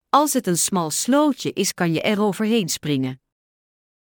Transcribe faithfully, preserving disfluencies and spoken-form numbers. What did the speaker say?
Als het een smal slootje is, kan je er overheen springen.